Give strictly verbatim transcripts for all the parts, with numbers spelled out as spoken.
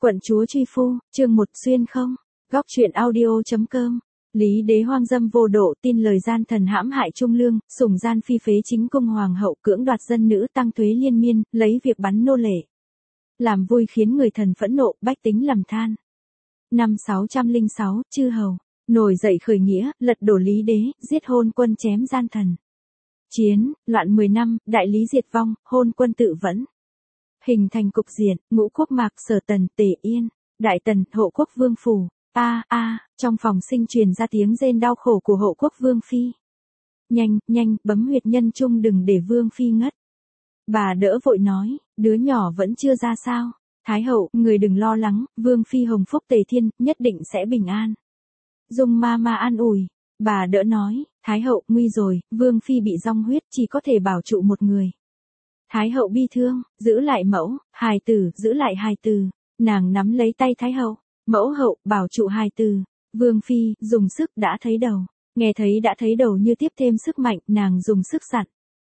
Quận chúa truy phu, chương một xuyên không, góc truyện audio.com. Lý đế hoang dâm vô độ, tin lời gian thần hãm hại trung lương, sủng gian phi phế chính cung hoàng hậu, cưỡng đoạt dân nữ, tăng thuế liên miên, lấy việc bắn nô lệ. Làm vui khiến người thần phẫn nộ, bách tính lầm than. Năm sáu trăm lẻ sáu, chư hầu nổi dậy khởi nghĩa, lật đổ Lý đế, giết hôn quân chém gian thần. Chiến, loạn mười năm, đại lý diệt vong, hôn quân tự vẫn. Hình thành cục diện, ngũ quốc mạc, sở tần, tề yên, đại tần, hộ quốc vương phủ. A a, trong phòng sinh truyền ra tiếng rên đau khổ của hộ quốc vương phi. Nhanh, nhanh, bấm huyệt nhân trung đừng để vương phi ngất. Bà đỡ vội nói, đứa nhỏ vẫn chưa ra sao. Thái hậu, người đừng lo lắng, vương phi hồng phúc tề thiên, nhất định sẽ bình an. Dung ma ma an ủi. Bà đỡ nói, Thái hậu, nguy rồi, vương phi bị rong huyết, chỉ có thể bảo trụ một người. Thái hậu bi thương, giữ lại mẫu, hài tử, giữ lại hài tử. Nàng nắm lấy tay Thái hậu. Mẫu hậu, bảo trụ hài tử. Vương phi, dùng sức đã thấy đầu. Nghe thấy đã thấy đầu như tiếp thêm sức mạnh, nàng dùng sức dặn.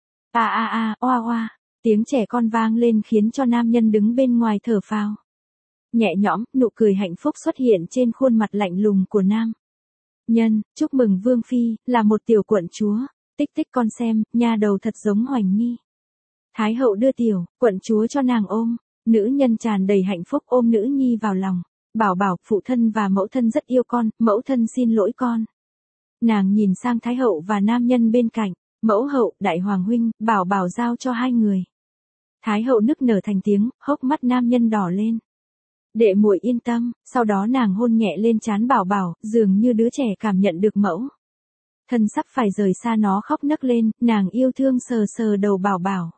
A a a, oa oa. Tiếng trẻ con vang lên khiến cho nam nhân đứng bên ngoài thở phào. Nhẹ nhõm, nụ cười hạnh phúc xuất hiện trên khuôn mặt lạnh lùng của nam nhân. Chúc mừng vương phi, là một tiểu quận chúa. Tích tích con xem, nha đầu thật giống Hoành Nhi. Thái hậu đưa tiểu quận chúa cho nàng ôm. Nữ nhân tràn đầy hạnh phúc ôm nữ nhi vào lòng. Bảo bảo, phụ thân và mẫu thân rất yêu con, mẫu thân xin lỗi con. Nàng nhìn sang Thái hậu và nam nhân bên cạnh. Mẫu hậu, đại hoàng huynh, bảo bảo giao cho hai người. Thái hậu nức nở thành tiếng, hốc mắt nam nhân đỏ lên. Đệ muội yên tâm, sau đó nàng hôn nhẹ lên trán bảo bảo, dường như đứa trẻ cảm nhận được mẫu thân sắp phải rời xa nó khóc nấc lên, nàng yêu thương sờ sờ đầu bảo bảo.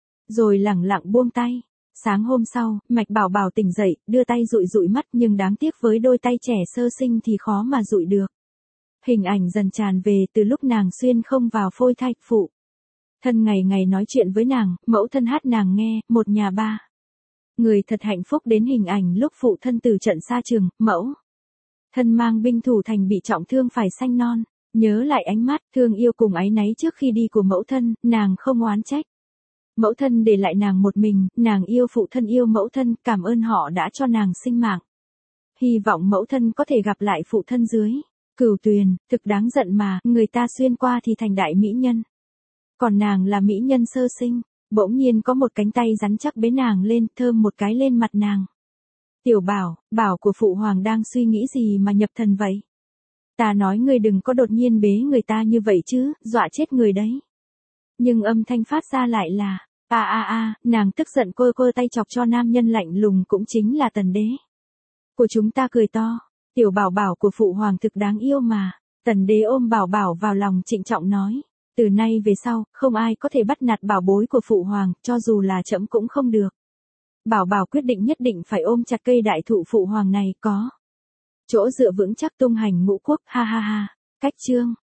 Rồi lẳng lặng buông tay. Sáng hôm sau, Mạch Bảo Bảo tỉnh dậy, đưa tay dụi dụi mắt nhưng đáng tiếc với đôi tay trẻ sơ sinh thì khó mà dụi được. Hình ảnh dần tràn về từ lúc nàng xuyên không vào phôi thai, phụ thân ngày ngày nói chuyện với nàng, mẫu thân hát nàng nghe, một nhà ba người thật hạnh phúc đến hình ảnh lúc phụ thân từ trận xa trường, mẫu thân mang binh thủ thành bị trọng thương phải sanh non. Nhớ lại ánh mắt thương yêu cùng áy náy trước khi đi của mẫu thân, nàng không oán trách. Mẫu thân để lại nàng một mình, nàng yêu phụ thân yêu mẫu thân, cảm ơn họ đã cho nàng sinh mạng. Hy vọng mẫu thân có thể gặp lại phụ thân dưới Cửu Tuyền, thực đáng giận mà, người ta xuyên qua thì thành đại mỹ nhân. Còn nàng là mỹ nhân sơ sinh, bỗng nhiên có một cánh tay rắn chắc bế nàng lên, thơm một cái lên mặt nàng. Tiểu bảo, bảo của phụ hoàng đang suy nghĩ gì mà nhập thần vậy? Ta nói ngươi đừng có đột nhiên bế người ta như vậy chứ, dọa chết người đấy. Nhưng âm thanh phát ra lại là, a a a, nàng tức giận cô cô tay chọc cho nam nhân lạnh lùng cũng chính là tần đế của chúng ta cười to. Tiểu bảo bảo của phụ hoàng thực đáng yêu mà. Tần đế ôm bảo bảo vào lòng trịnh trọng nói, từ nay về sau, không ai có thể bắt nạt bảo bối của phụ hoàng, cho dù là trẫm cũng không được. Bảo bảo quyết định nhất định phải ôm chặt cây đại thụ phụ hoàng này, có chỗ dựa vững chắc tung hành ngũ quốc, ha ha ha. Cách chương